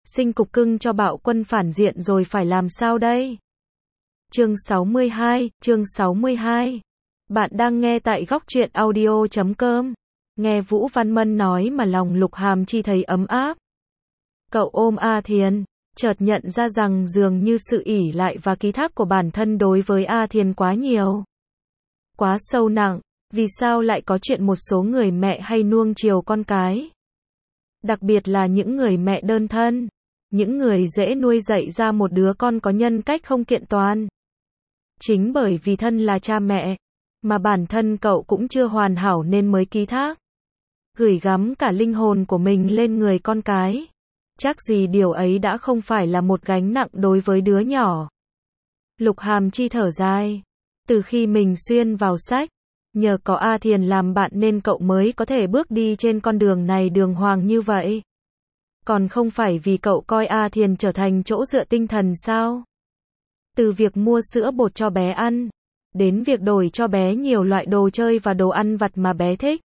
sinh cục cưng cho Bạo Quân phản diện rồi phải làm sao đây? Chương 62. Bạn đang nghe tại góc truyện audio.com. Nghe Vũ Văn Mân nói mà lòng Lục Hàm Chi thấy ấm áp. Cậu ôm A Thiền, chợt nhận ra rằng dường như sự ỷ lại và ký thác của bản thân đối với A Thiền quá nhiều, quá sâu nặng. Vì sao lại có chuyện một số người mẹ hay nuông chiều con cái? Đặc biệt là những người mẹ đơn thân, những người dễ nuôi dạy ra một đứa con có nhân cách không kiện toàn. Chính bởi vì thân là cha mẹ, mà bản thân cậu cũng chưa hoàn hảo nên mới ký thác, gửi gắm cả linh hồn của mình lên người con cái. Chắc gì điều ấy đã không phải là một gánh nặng đối với đứa nhỏ. Lục Hàm Chi thở dài. Từ khi mình xuyên vào sách, nhờ có A Thiền làm bạn nên cậu mới có thể bước đi trên con đường này đường hoàng như vậy. Còn không phải vì cậu coi A Thiền trở thành chỗ dựa tinh thần sao? Từ việc mua sữa bột cho bé ăn, đến việc đổi cho bé nhiều loại đồ chơi và đồ ăn vặt mà bé thích.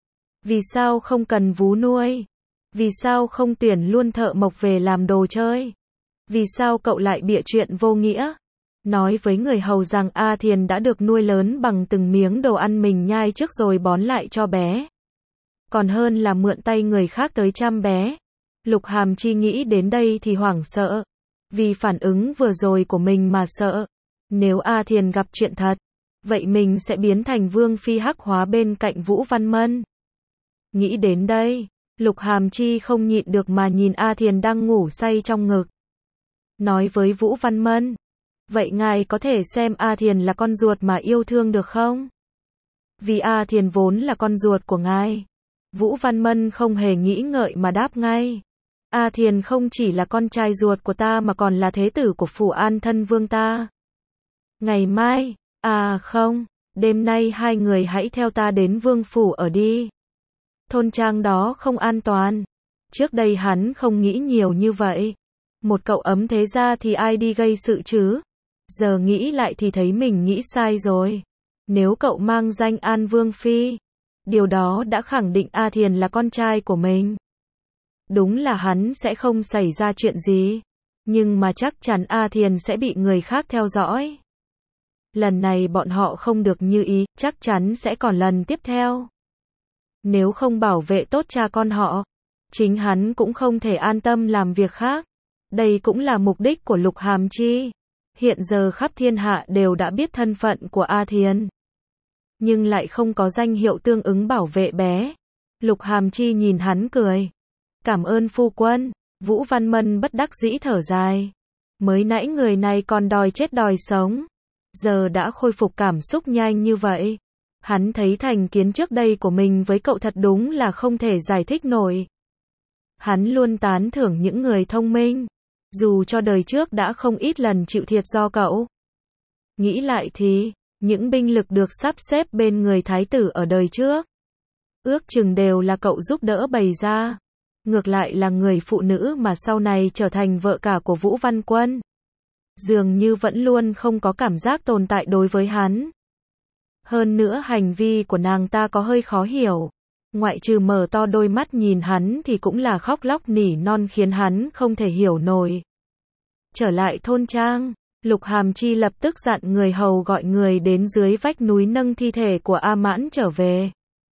Vì sao không cần vú nuôi? Vì sao không tuyển luôn thợ mộc về làm đồ chơi? Vì sao cậu lại bịa chuyện vô nghĩa? Nói với người hầu rằng A Thiền đã được nuôi lớn bằng từng miếng đồ ăn mình nhai trước rồi bón lại cho bé. Còn hơn là mượn tay người khác tới chăm bé. Lục Hàm Chi nghĩ đến đây thì hoảng sợ. Vì phản ứng vừa rồi của mình mà sợ. Nếu A Thiền gặp chuyện thật, vậy mình sẽ biến thành Vương Phi hắc hóa bên cạnh Vũ Văn Mân. Nghĩ đến đây, Lục Hàm Chi không nhịn được mà nhìn A Thiền đang ngủ say trong ngực. Nói với Vũ Văn Mân. Vậy ngài có thể xem A Thiền là con ruột mà yêu thương được không? Vì A Thiền vốn là con ruột của ngài. Vũ Văn Mân không hề nghĩ ngợi mà đáp ngay. A Thiền không chỉ là con trai ruột của ta mà còn là thế tử của phủ An Thân Vương ta. Ngày mai, không, đêm nay hai người hãy theo ta đến vương phủ ở đi. Thôn trang đó không an toàn. Trước đây hắn không nghĩ nhiều như vậy. Một cậu ấm thế ra thì ai đi gây sự chứ? Giờ nghĩ lại thì thấy mình nghĩ sai rồi. Nếu cậu mang danh An Vương Phi, điều đó đã khẳng định A Thiền là con trai của mình. Đúng là hắn sẽ không xảy ra chuyện gì, nhưng mà chắc chắn A Thiền sẽ bị người khác theo dõi. Lần này bọn họ không được như ý, chắc chắn sẽ còn lần tiếp theo. Nếu không bảo vệ tốt cha con họ, chính hắn cũng không thể an tâm làm việc khác. Đây cũng là mục đích của Lục Hàm Chi. Hiện giờ khắp thiên hạ đều đã biết thân phận của A Thiền, nhưng lại không có danh hiệu tương ứng bảo vệ bé. Lục Hàm Chi nhìn hắn cười. Cảm ơn phu quân. Vũ Văn Mân bất đắc dĩ thở dài. Mới nãy người này còn đòi chết đòi sống, giờ đã khôi phục cảm xúc nhanh như vậy. Hắn thấy thành kiến trước đây của mình với cậu thật đúng là không thể giải thích nổi. Hắn luôn tán thưởng những người thông minh, dù cho đời trước đã không ít lần chịu thiệt do cậu. Nghĩ lại thì, những binh lực được sắp xếp bên người thái tử ở đời trước, ước chừng đều là cậu giúp đỡ bày ra. Ngược lại là người phụ nữ mà sau này trở thành vợ cả của Vũ Văn Quân, dường như vẫn luôn không có cảm giác tồn tại đối với hắn. Hơn nữa hành vi của nàng ta có hơi khó hiểu. Ngoại trừ mở to đôi mắt nhìn hắn thì cũng là khóc lóc nỉ non khiến hắn không thể hiểu nổi. Trở lại thôn trang, Lục Hàm Chi lập tức dặn người hầu gọi người đến dưới vách núi nâng thi thể của A Mãn trở về.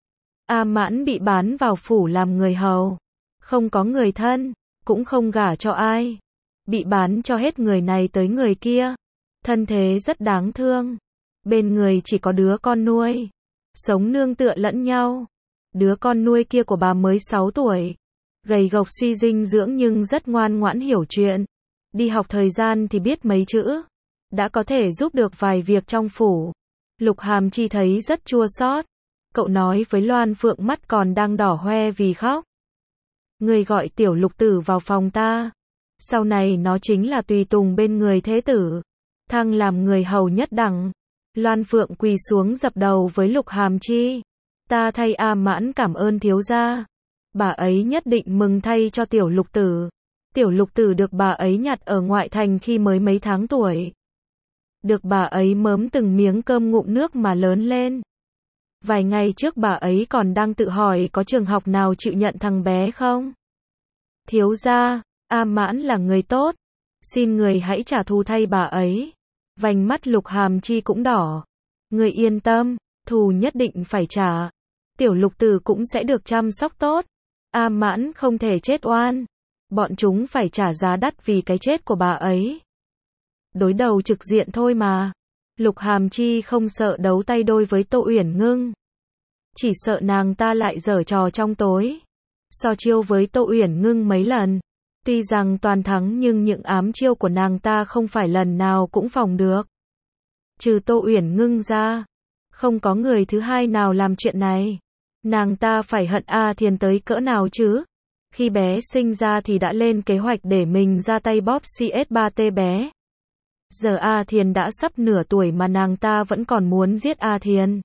A Mãn bị bán vào phủ làm người hầu, không có người thân, cũng không gả cho ai, bị bán cho hết người này tới người kia, thân thế rất đáng thương. Bên người chỉ có đứa con nuôi, sống nương tựa lẫn nhau. Đứa con nuôi kia của bà mới 6 tuổi, gầy gộc suy dinh dưỡng nhưng rất ngoan ngoãn hiểu chuyện. Đi học thời gian thì biết mấy chữ, đã có thể giúp được vài việc trong phủ. Lục Hàm Chi thấy rất chua xót. Cậu nói với Loan Phượng mắt còn đang đỏ hoe vì khóc. Người gọi tiểu Lục tử vào phòng ta. Sau này nó chính là tùy tùng bên người thế tử, thăng làm người hầu nhất đẳng. Loan Phượng quỳ xuống dập đầu với Lục Hàm Chi. Ta thay A Mãn cảm ơn thiếu gia. Bà ấy nhất định mừng thay cho tiểu Lục tử. Tiểu Lục tử được bà ấy nhặt ở ngoại thành khi mới mấy tháng tuổi. Được bà ấy mớm từng miếng cơm ngụm nước mà lớn lên. Vài ngày trước bà ấy còn đang tự hỏi có trường học nào chịu nhận thằng bé không. Thiếu gia, A Mãn là người tốt, xin người hãy trả thù thay bà ấy. Vành mắt Lục Hàm Chi cũng đỏ. Người yên tâm, thù nhất định phải trả. Tiểu Lục Tử cũng sẽ được chăm sóc tốt. A Mãn không thể chết oan. Bọn chúng phải trả giá đắt vì cái chết của bà ấy. Đối đầu trực diện thôi mà. Lục Hàm Chi không sợ đấu tay đôi với Tô Uyển Ngưng. Chỉ sợ nàng ta lại giở trò trong tối. So chiêu với Tô Uyển Ngưng mấy lần. Tuy rằng toàn thắng nhưng những ám chiêu của nàng ta không phải lần nào cũng phòng được. Trừ Tô Uyển Ngưng ra, không có người thứ hai nào làm chuyện này. Nàng ta phải hận A Thiền tới cỡ nào chứ? Khi bé sinh ra thì đã lên kế hoạch để mình ra tay bóp CS3T bé. Giờ A Thiền đã sắp nửa tuổi mà nàng ta vẫn còn muốn giết A Thiền.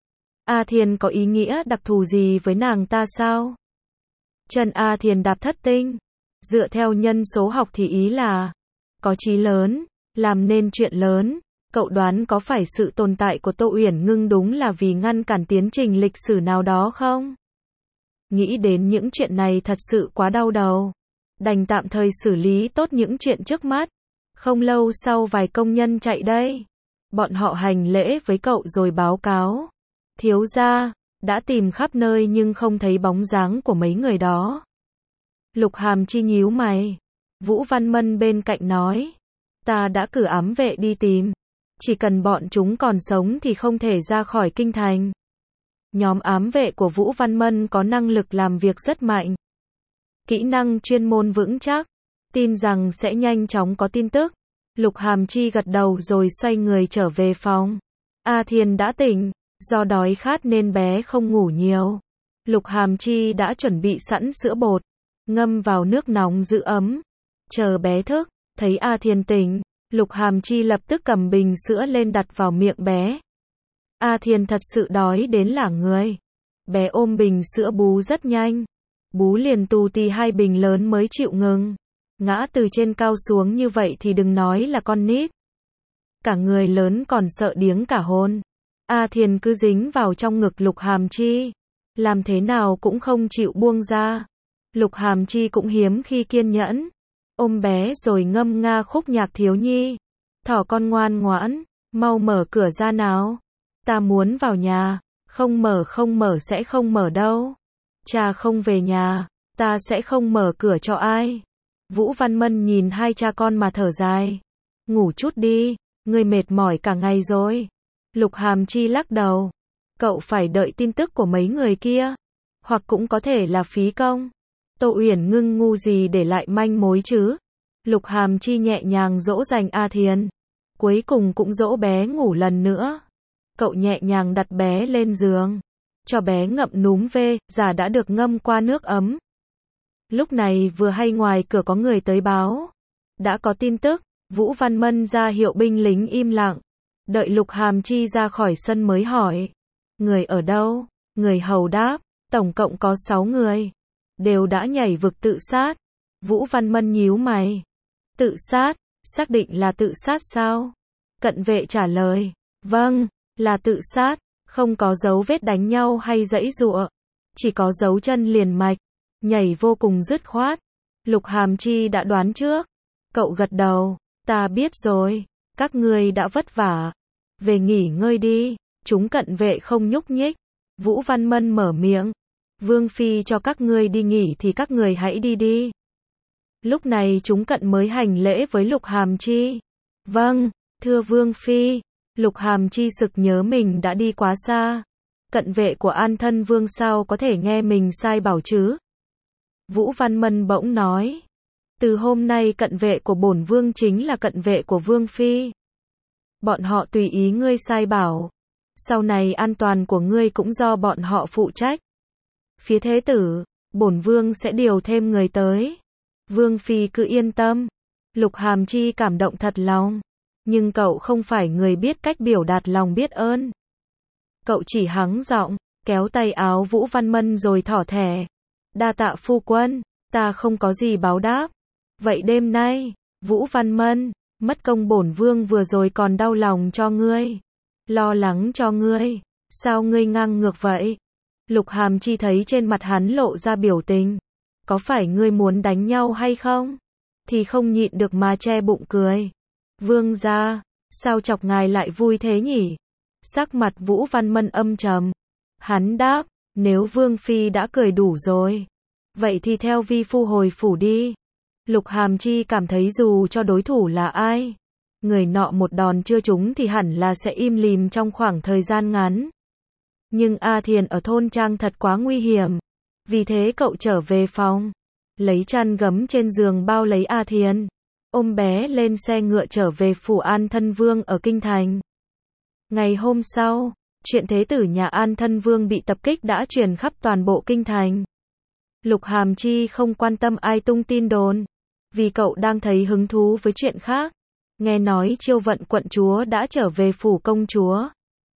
A Thiền có ý nghĩa đặc thù gì với nàng ta sao? Chân A Thiền đạp thất tinh. Dựa theo nhân số học thì ý là có chí lớn, làm nên chuyện lớn. Cậu đoán có phải sự tồn tại của Tô Uyển Ngưng đúng là vì ngăn cản tiến trình lịch sử nào đó không? Nghĩ đến những chuyện này thật sự quá đau đầu. Đành tạm thời xử lý tốt những chuyện trước mắt. Không lâu sau vài công nhân chạy đây. Bọn họ hành lễ với cậu rồi báo cáo. Thiếu gia, đã tìm khắp nơi nhưng không thấy bóng dáng của mấy người đó. Lục Hàm Chi nhíu mày. Vũ Văn Mân bên cạnh nói. Ta đã cử ám vệ đi tìm. Chỉ cần bọn chúng còn sống thì không thể ra khỏi kinh thành. Nhóm ám vệ của Vũ Văn Mân có năng lực làm việc rất mạnh. Kỹ năng chuyên môn vững chắc. Tin rằng sẽ nhanh chóng có tin tức. Lục Hàm Chi gật đầu rồi xoay người trở về phòng. A Thiền đã tỉnh. Do đói khát nên bé không ngủ nhiều. Lục Hàm Chi đã chuẩn bị sẵn sữa bột. Ngâm vào nước nóng giữ ấm. Chờ bé thức. Thấy A Thiền tỉnh. Lục Hàm Chi lập tức cầm bình sữa lên đặt vào miệng bé. A Thiền thật sự đói đến lả người. Bé ôm bình sữa bú rất nhanh. Bú liền tù tì 2 bình lớn mới chịu ngừng. Ngã từ trên cao xuống như vậy thì đừng nói là con nít. Cả người lớn còn sợ điếng cả hồn. A Thiền cứ dính vào trong ngực Lục Hàm Chi. Làm thế nào cũng không chịu buông ra. Lục Hàm Chi cũng hiếm khi kiên nhẫn. Ôm bé rồi ngâm nga khúc nhạc thiếu nhi. Thỏ con ngoan ngoãn, mau mở cửa ra nào. Ta muốn vào nhà. Không mở sẽ không mở đâu. Cha không về nhà, ta sẽ không mở cửa cho ai. Vũ Văn Mân nhìn hai cha con mà thở dài. Ngủ chút đi, ngươi mệt mỏi cả ngày rồi. Lục Hàm Chi lắc đầu. Cậu phải đợi tin tức của mấy người kia. Hoặc cũng có thể là phí công. Tô Uyển Ngưng ngu gì để lại manh mối chứ. Lục Hàm Chi nhẹ nhàng dỗ dành A Thiền. Cuối cùng cũng dỗ bé ngủ lần nữa. Cậu nhẹ nhàng đặt bé lên giường. Cho bé ngậm núm ve, già đã được ngâm qua nước ấm. Lúc này vừa hay ngoài cửa có người tới báo. Đã có tin tức. Vũ Văn Mân ra hiệu binh lính im lặng. Đợi Lục Hàm Chi ra khỏi sân mới hỏi. Người ở đâu? Người hầu đáp. Tổng cộng có 6 người. Đều đã nhảy vực tự sát. Vũ Văn Mân nhíu mày. Tự sát? Xác định là tự sát sao? Cận vệ trả lời. Vâng, là tự sát. Không có dấu vết đánh nhau hay giãy giụa. Chỉ có dấu chân liền mạch. Nhảy vô cùng dứt khoát. Lục Hàm Chi đã đoán trước. Cậu gật đầu. Ta biết rồi. Các ngươi đã vất vả. Về nghỉ ngơi đi. Chúng cận vệ không nhúc nhích. Vũ Văn Mân mở miệng. Vương Phi cho các ngươi đi nghỉ thì các người hãy đi đi. Lúc này chúng cận mới hành lễ với Lục Hàm Chi. Vâng, thưa Vương Phi. Lục Hàm Chi sực nhớ mình đã đi quá xa. Cận vệ của An Thân Vương sao có thể nghe mình sai bảo chứ? Vũ Văn Mân bỗng nói. Từ hôm nay cận vệ của bổn vương chính là cận vệ của Vương Phi. Bọn họ tùy ý ngươi sai bảo. Sau này an toàn của ngươi cũng do bọn họ phụ trách. Phía thế tử, bổn vương sẽ điều thêm người tới. Vương Phi cứ yên tâm. Lục Hàm Chi cảm động thật lòng. Nhưng cậu không phải người biết cách biểu đạt lòng biết ơn. Cậu chỉ hắng giọng, kéo tay áo Vũ Văn Mân rồi thỏ thẻ. Đa tạ phu quân, ta không có gì báo đáp. Vậy đêm nay, Vũ Văn Mân, mất công bổn vương vừa rồi còn đau lòng cho ngươi. Lo lắng cho ngươi. Sao ngươi ngang ngược vậy? Lục Hàm Chi thấy trên mặt hắn lộ ra biểu tình. Có phải ngươi muốn đánh nhau hay không? thì không nhịn được mà che bụng cười. Vương gia, sao chọc ngài lại vui thế nhỉ? Sắc mặt Vũ Văn Mân âm trầm. Hắn đáp, nếu Vương Phi đã cười đủ rồi, vậy thì theo vi phu hồi phủ đi. Lục Hàm Chi cảm thấy dù cho đối thủ là ai, người nọ một đòn chưa trúng thì hẳn là sẽ im lìm trong khoảng thời gian ngắn. Nhưng A Thiền ở thôn trang thật quá nguy hiểm. Vì thế cậu trở về phòng, lấy chăn gấm trên giường bao lấy A Thiền, ôm bé lên xe ngựa trở về phủ An Thân Vương ở Kinh Thành. Ngày hôm sau, chuyện thế tử nhà An Thân Vương bị tập kích đã truyền khắp toàn bộ Kinh Thành. Lục Hàm Chi không quan tâm ai tung tin đồn, vì cậu đang thấy hứng thú với chuyện khác. Nghe nói Chiêu Vận quận chúa đã trở về phủ công chúa.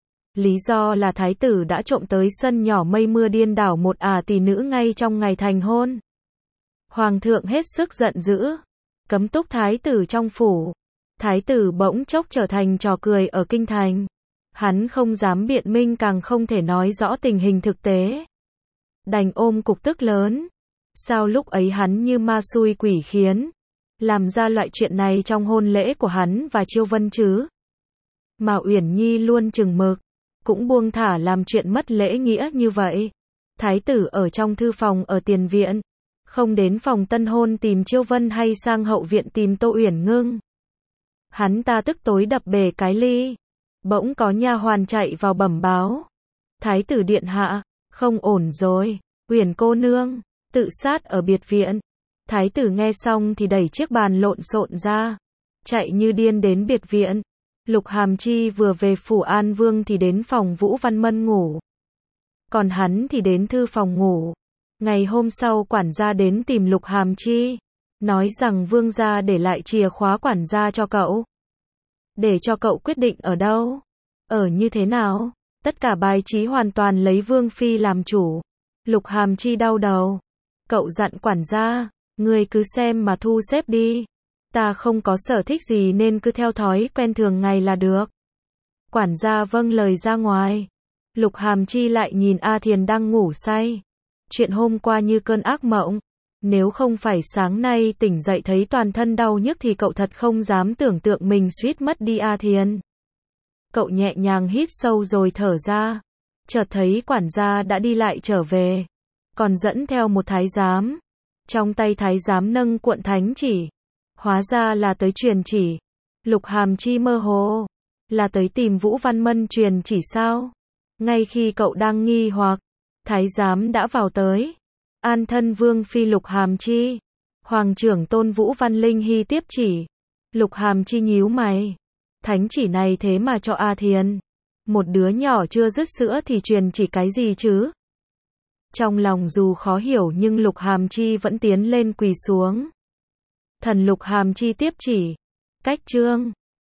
Lý do là thái tử đã trộm tới sân nhỏ mây mưa điên đảo một tỷ nữ ngay trong ngày thành hôn. Hoàng thượng hết sức giận dữ, cấm túc thái tử trong phủ. Thái tử bỗng chốc trở thành trò cười ở Kinh Thành. Hắn không dám biện minh càng không thể nói rõ tình hình thực tế. Đành ôm cục tức lớn. Sao lúc ấy hắn như ma xui quỷ khiến, làm ra loại chuyện này trong hôn lễ của hắn và Chiêu Vân chứ? Mà Uyển Nhi luôn chừng mực, cũng buông thả làm chuyện mất lễ nghĩa như vậy. Thái tử ở trong thư phòng ở tiền viện, không đến phòng tân hôn tìm Chiêu Vân hay sang hậu viện tìm Tô Uyển Ngưng. Hắn ta tức tối đập bể cái ly. Bỗng có nha hoàn chạy vào bẩm báo. Thái tử điện hạ, không ổn rồi, Uyển cô nương tự sát ở biệt viện. Thái tử nghe xong thì đẩy chiếc bàn lộn xộn ra, chạy như điên đến biệt viện. Lục Hàm Chi vừa về phủ An Vương thì đến phòng Vũ Văn Mân ngủ. Còn hắn thì đến thư phòng ngủ. Ngày hôm sau quản gia đến tìm Lục Hàm Chi, nói rằng vương gia để lại chìa khóa quản gia cho cậu. Để cho cậu quyết định ở đâu, ở như thế nào. Tất cả bài trí hoàn toàn lấy Vương Phi làm chủ. Lục Hàm Chi đau đầu. Cậu dặn quản gia, người cứ xem mà thu xếp đi. Ta không có sở thích gì nên cứ theo thói quen thường ngày là được. Quản gia vâng lời ra ngoài. Lục Hàm Chi lại nhìn A Thiền đang ngủ say. Chuyện hôm qua như cơn ác mộng. Nếu không phải sáng nay tỉnh dậy thấy toàn thân đau nhức thì cậu thật không dám tưởng tượng mình suýt mất đi A Thiền. Cậu nhẹ nhàng hít sâu rồi thở ra. Chợt thấy quản gia đã đi lại trở về, còn dẫn theo một thái giám. Trong tay thái giám nâng cuộn thánh chỉ. Hóa ra là tới truyền chỉ. Lục Hàm Chi mơ hồ. Là tới tìm Vũ Văn Mân truyền chỉ sao? Ngay khi cậu đang nghi hoặc, thái giám đã vào tới. An Thân Vương Phi Lục Hàm Chi. Hoàng trưởng tôn Vũ Văn Linh Hy tiếp chỉ. Lục Hàm Chi nhíu mày. Thánh chỉ này thế mà cho A Thiền. Một đứa nhỏ chưa dứt sữa thì truyền chỉ cái gì chứ? Trong lòng dù khó hiểu nhưng Lục Hàm Chi vẫn tiến lên quỳ xuống. Thần Lục Hàm Chi tiếp chỉ. Cách chương